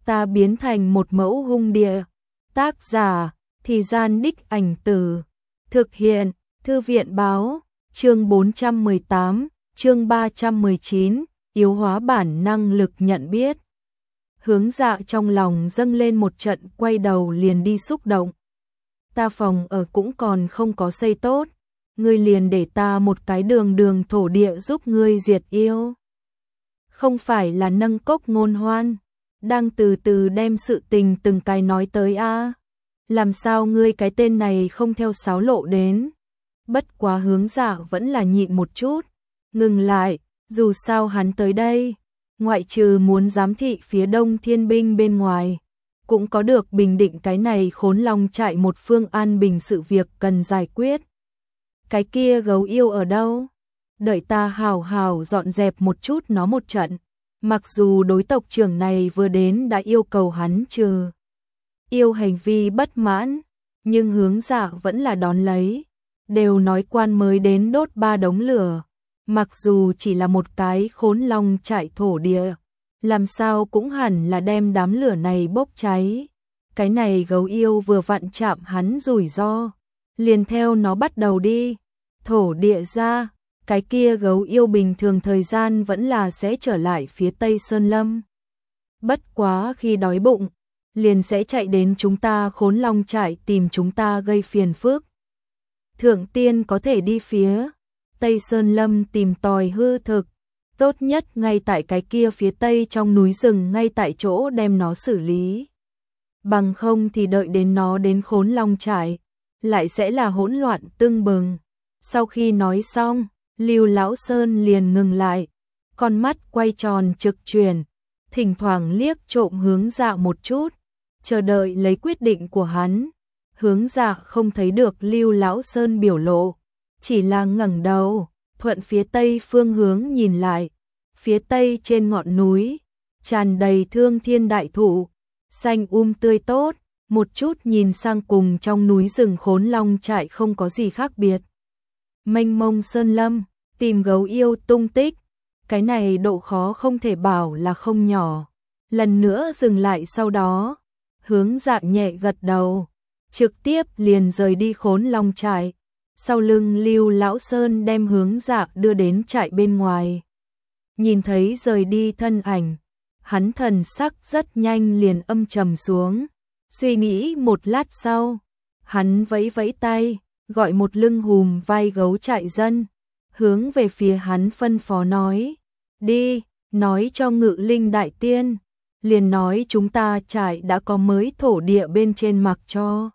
ta biến thành một mẫu hung địa. Tác giả, Thì Gian Đích Ảnh Từ. Thực hiện, Thư viện Báo. Chương 418, chương 319, yếu hóa bản năng lực nhận biết. Hướng Dạ trong lòng dâng lên một trận, quay đầu liền đi xúc động. Ta phòng ở cũng còn không có xây tốt, ngươi liền để ta một cái đường thổ địa giúp ngươi diệt yêu. Không phải là nâng cốc ngôn hoan, đang từ từ đem sự tình từng cái nói tới a. Làm sao ngươi cái tên này không theo sáo lộ đến? Bất quá Hướng Dạ vẫn là nhịn một chút, ngừng lại, dù sao hắn tới đây, ngoại trừ muốn giám thị phía Đông Thiên binh bên ngoài, cũng có được bình định cái này Khốn Long trại một phương an bình sự việc cần giải quyết. Cái kia gấu yêu ở đâu? Đợi ta hào hào dọn dẹp một chút nó một trận. Mặc dù đối tộc trưởng này vừa đến đã yêu cầu hắn trừ yêu hành vi bất mãn, nhưng Hướng Dạ vẫn là đón lấy. Đều nói quan mới đến đốt 3 đống lửa, mặc dù chỉ là một cái Khốn Long trại thổ địa, làm sao cũng hẳn là đem đám lửa này bốc cháy. Cái này gấu yêu vừa vặn chạm hắn rủi ro, liền theo nó bắt đầu đi. Thổ địa ra, cái kia gấu yêu bình thường thời gian vẫn là sẽ trở lại phía Tây Sơn Lâm. Bất quá khi đói bụng, liền sẽ chạy đến chúng ta Khốn Long trại tìm chúng ta gây phiền phức. Thượng tiên có thể đi phía Tây Sơn Lâm tìm tòi hư thực, tốt nhất ngay tại cái kia phía Tây trong núi rừng ngay tại chỗ đem nó xử lý. Bằng không thì đợi đến nó đến Khốn Long trại, lại sẽ là hỗn loạn tưng bừng. Sau khi nói xong, Lưu Lão Sơn liền ngừng lại, con mắt quay tròn trực chuyển, thỉnh thoảng liếc trộm Hướng Dạ một chút, chờ đợi lấy quyết định của hắn. Hướng Dạ không thấy được Lưu Lão Sơn biểu lộ, chỉ là ngẩng đầu, thuận phía tây phương hướng nhìn lại. Phía tây trên ngọn núi, tràn đầy thương thiên đại thụ, xanh tươi tốt, một chút nhìn sang cùng trong núi rừng Khốn Long trại không có gì khác biệt. Mênh mông sơn lâm, tìm gấu yêu tung tích, cái này độ khó không thể bảo là không nhỏ. Lần nữa dừng lại sau đó, Hướng Dạ nhẹ gật đầu, trực tiếp liền rời đi Khốn Long trại. Sau lưng Lưu Lão Sơn đem Hướng Dạ đưa đến trại bên ngoài. Nhìn thấy rời đi thân ảnh, hắn thần sắc rất nhanh liền âm trầm xuống. Suy nghĩ một lát sau, hắn vẫy vẫy tay, gọi một lưng hùm vai gấu trại dân, hướng về phía hắn phân phó nói, đi, nói cho Ngự Linh đại tiên, liền nói chúng ta trại đã có mới thổ địa bên trên mặc cho.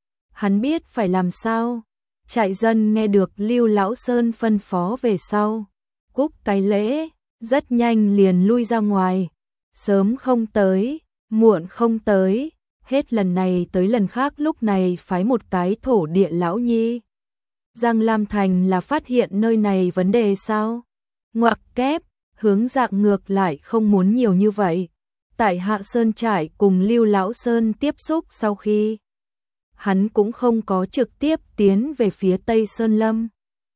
Hắn biết phải làm sao. Trại dân nghe được Lưu Lão Sơn phân phó về sau, cúc cái lễ, rất nhanh liền lui ra ngoài. Sớm không tới, muộn không tới, hết lần này tới lần khác lúc này phái một cái thổ địa lão nhi. Giang Lam Thành là phát hiện nơi này vấn đề sao? Ngoặc kép, Hướng Dạ ngược lại không muốn nhiều như vậy. Tại Hạ Sơn trại cùng Lưu Lão Sơn tiếp xúc sau khi, hắn cũng không có trực tiếp tiến về phía Tây Sơn Lâm,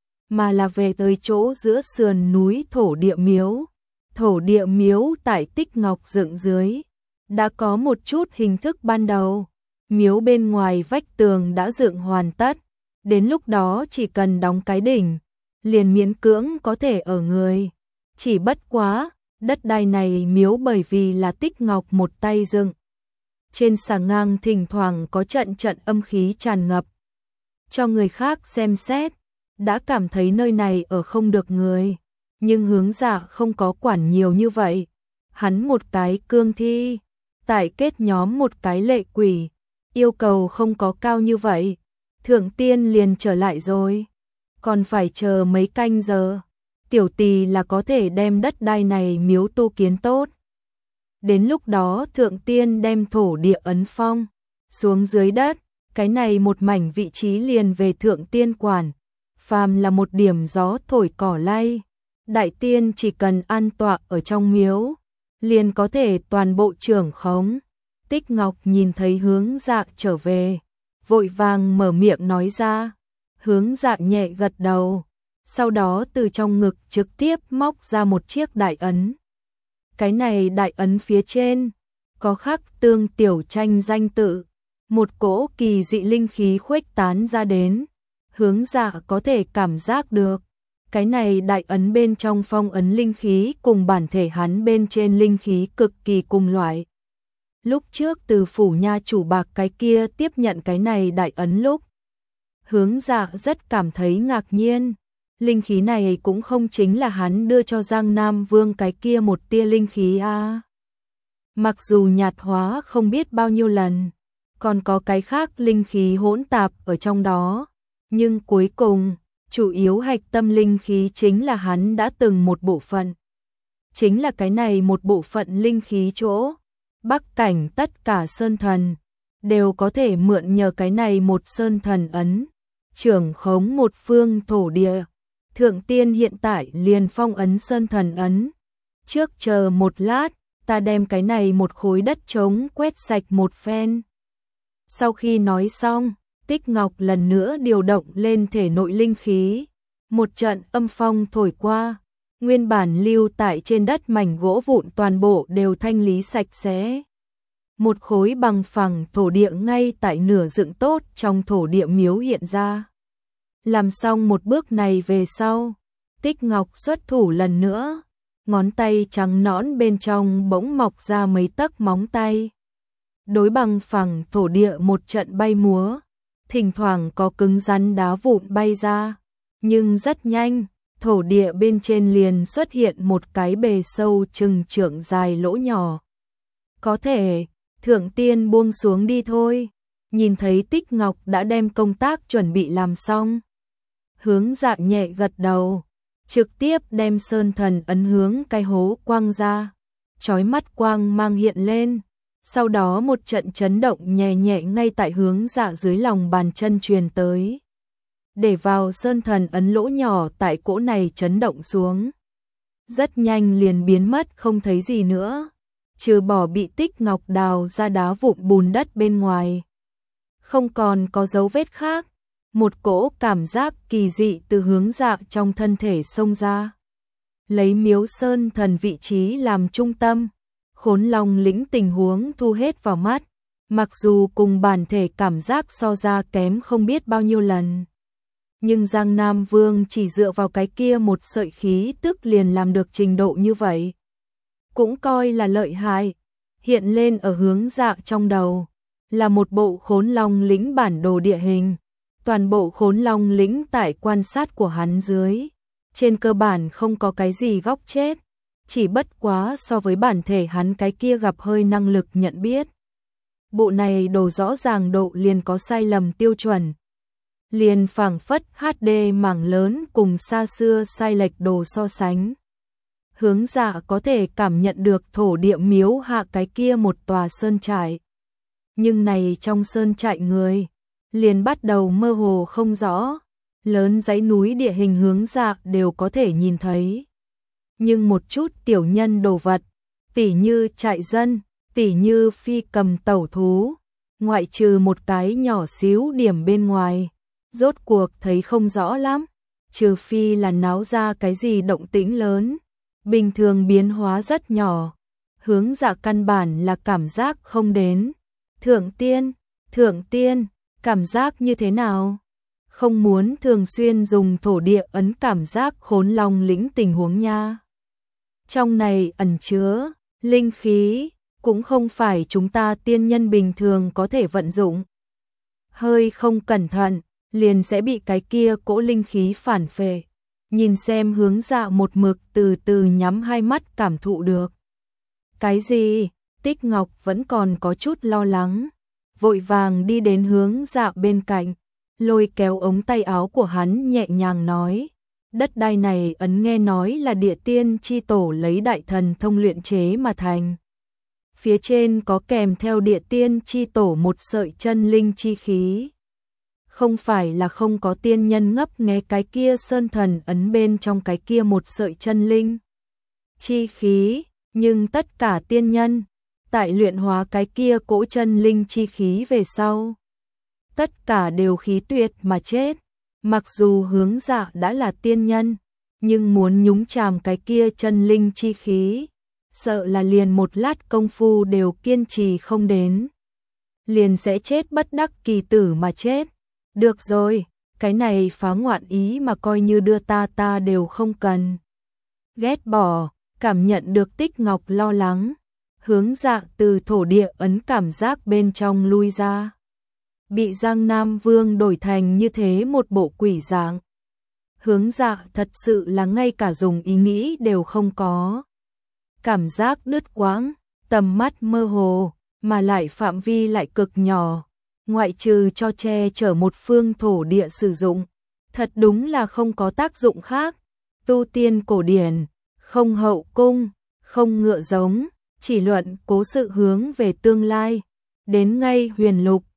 mà là về tới chỗ giữa sườn núi thổ địa miếu. Thổ địa miếu tại Tích Ngọc dựng dưới, đã có một chút hình thức ban đầu. Miếu bên ngoài vách tường đã dựng hoàn tất, đến lúc đó chỉ cần đóng cái đỉnh, liền miễn cưỡng có thể ở người. Chỉ bất quá, đất đai này miếu bởi vì là Tích Ngọc một tay dựng, trên xà ngang thỉnh thoảng có trận âm khí tràn ngập. Cho người khác xem xét, đã cảm thấy nơi này ở không được người. Nhưng Hướng Dạ không có quản nhiều như vậy. Hắn một cái cương thi, tại kết nhóm một cái lệ quỷ, yêu cầu không có cao như vậy. Thượng tiên liền trở lại rồi, còn phải chờ mấy canh giờ. Tiểu tỳ là có thể đem đất đai này miếu tu kiến tốt. Đến lúc đó thượng tiên đem thổ địa ấn phong xuống dưới đất, cái này một mảnh vị trí liền về thượng tiên quản. Phàm là một điểm gió thổi cỏ lay, đại tiên chỉ cần an tọa ở trong miếu, liền có thể toàn bộ trưởng khống. Tích Ngọc nhìn thấy Hướng Dạ trở về, vội vàng mở miệng nói ra. Hướng Dạ nhẹ gật đầu, sau đó từ trong ngực trực tiếp móc ra một chiếc đại ấn. Cái này đại ấn phía trên có khắc tương tiểu tranh danh tự, một cỗ kỳ dị linh khí khuếch tán ra đến, Hướng Dạ có thể cảm giác được. Cái này đại ấn bên trong phong ấn linh khí cùng bản thể hắn bên trên linh khí cực kỳ cùng loại. Lúc trước từ phủ nha chủ bạc cái kia tiếp nhận cái này đại ấn lúc, Hướng Dạ rất cảm thấy ngạc nhiên. Linh khí này cũng không chính là hắn đưa cho Giang Nam Vương cái kia một tia linh khí a. Mặc dù nhạt hóa không biết bao nhiêu lần, còn có cái khác linh khí hỗn tạp ở trong đó, nhưng cuối cùng, chủ yếu hạch tâm linh khí chính là hắn đã từng một bộ phận. Chính là cái này một bộ phận linh khí chỗ, Bắc cảnh tất cả sơn thần, đều có thể mượn nhờ cái này một sơn thần ấn, trưởng khống một phương thổ địa. Thượng tiên hiện tại liền phong ấn sơn thần ấn. Trước chờ một lát, ta đem cái này một khối đất trống quét sạch một phen. Sau khi nói xong, Tích Ngọc lần nữa điều động lên thể nội linh khí. Một trận âm phong thổi qua, nguyên bản lưu tại trên đất mảnh gỗ vụn toàn bộ đều thanh lý sạch sẽ. Một khối bằng phẳng thổ địa ngay tại nửa dựng tốt trong thổ địa miếu hiện ra. Làm xong một bước này về sau, Tích Ngọc xuất thủ lần nữa, ngón tay trắng nõn bên trong bỗng mọc ra mấy tấc móng tay. Đối bằng phẳng thổ địa một trận bay múa, thỉnh thoảng có cứng rắn đá vụn bay ra, nhưng rất nhanh, thổ địa bên trên liền xuất hiện một cái bề sâu chừng trượng dài lỗ nhỏ. Có thể, thượng tiên buông xuống đi thôi. Nhìn thấy Tích Ngọc đã đem công tác chuẩn bị làm xong, Hướng Dạ nhẹ gật đầu, trực tiếp đem sơn thần ấn hướng cái hố quang ra, chói mắt quang mang hiện lên, sau đó một trận chấn động nhẹ nhẹ ngay tại Hướng Dạ dưới lòng bàn chân truyền tới. Để vào sơn thần ấn lỗ nhỏ tại cỗ này chấn động xuống, rất nhanh liền biến mất không thấy gì nữa, trừ bỏ bị Tích Ngọc đào ra đá vụn bùn đất bên ngoài, không còn có dấu vết khác. Một cỗ cảm giác kỳ dị từ Hướng Dạ trong thân thể xông ra. Lấy miếu sơn thần vị trí làm trung tâm, Khốn Long lĩnh tình huống thu hết vào mắt, mặc dù cùng bản thể cảm giác so ra kém không biết bao nhiêu lần. Nhưng Giang Nam Vương chỉ dựa vào cái kia một sợi khí tức liền làm được trình độ như vậy, cũng coi là lợi hại. Hiện lên ở Hướng Dạ trong đầu là một bộ Khốn Long lĩnh bản đồ địa hình. Toàn bộ Khốn Long lĩnh tại quan sát của hắn dưới, trên cơ bản không có cái gì góc chết, chỉ bất quá so với bản thể hắn cái kia gặp hơi năng lực nhận biết. Bộ này đồ rõ ràng độ liền có sai lầm tiêu chuẩn. Liền phảng phất HD mảng lớn cùng xa xưa sai lệch đồ so sánh. Hướng Dạ có thể cảm nhận được thổ địa miếu hạ cái kia một tòa sơn trại. Nhưng này trong sơn trại người liền bắt đầu mơ hồ không rõ, lớn dãy núi địa hình Hướng Dạ đều có thể nhìn thấy. Nhưng một chút tiểu nhân đồ vật, tỉ như trại dân, tỉ như phi cầm tẩu thú, ngoại trừ một cái nhỏ xíu điểm bên ngoài, rốt cuộc thấy không rõ lắm, trừ phi là náo ra cái gì động tĩnh lớn, bình thường biến hóa rất nhỏ, Hướng Dạ căn bản là cảm giác không đến. Thượng tiên, cảm giác như thế nào? Không muốn thường xuyên dùng thổ địa ấn cảm giác Khốn Long lĩnh tình huống nha. Trong này ẩn chứa linh khí, cũng không phải chúng ta tiên nhân bình thường có thể vận dụng. Hơi không cẩn thận, liền sẽ bị cái kia cỗ linh khí phản phệ. Nhìn xem Hướng Dạ một mực từ từ nhắm hai mắt cảm thụ được. Cái gì? Tích Ngọc vẫn còn có chút lo lắng, vội vàng đi đến Hướng Dạ bên cạnh, lôi kéo ống tay áo của hắn nhẹ nhàng nói, đất đai này ấn nghe nói là địa tiên chi tổ lấy đại thần thông luyện chế mà thành. Phía trên có kèm theo địa tiên chi tổ một sợi chân linh chi khí. Không phải là không có tiên nhân ngấp nghé cái kia sơn thần ấn bên trong cái kia một sợi chân linh chi khí, nhưng tất cả tiên nhân tại luyện hóa cái kia cỗ chân linh chi khí về sau, tất cả đều khí tuyệt mà chết. Mặc dù Hướng Dạ đã là tiên nhân, nhưng muốn nhúng chàm cái kia chân linh chi khí, sợ là liền một lát công phu đều kiên trì không đến. Liền sẽ chết bất đắc kỳ tử mà chết. Được rồi, cái này phá ngoạn ý mà coi như đưa ta đều không cần. Ghét bỏ, cảm nhận được Tích Ngọc lo lắng. Hướng Dạ từ thổ địa ấn cảm giác bên trong lui ra. Bị Giang Nam Vương đổi thành như thế một bộ quỷ dạng. Hướng Dạ thật sự là ngay cả dùng ý nghĩ đều không có. Cảm giác đứt quãng, tầm mắt mơ hồ, mà lại phạm vi lại cực nhỏ. Ngoại trừ cho che chở một phương thổ địa sử dụng. Thật đúng là không có tác dụng khác. Tu tiên cổ điển, không hậu cung, không ngựa giống, chỉ luận cố sự hướng về tương lai. Đến ngay huyền lục,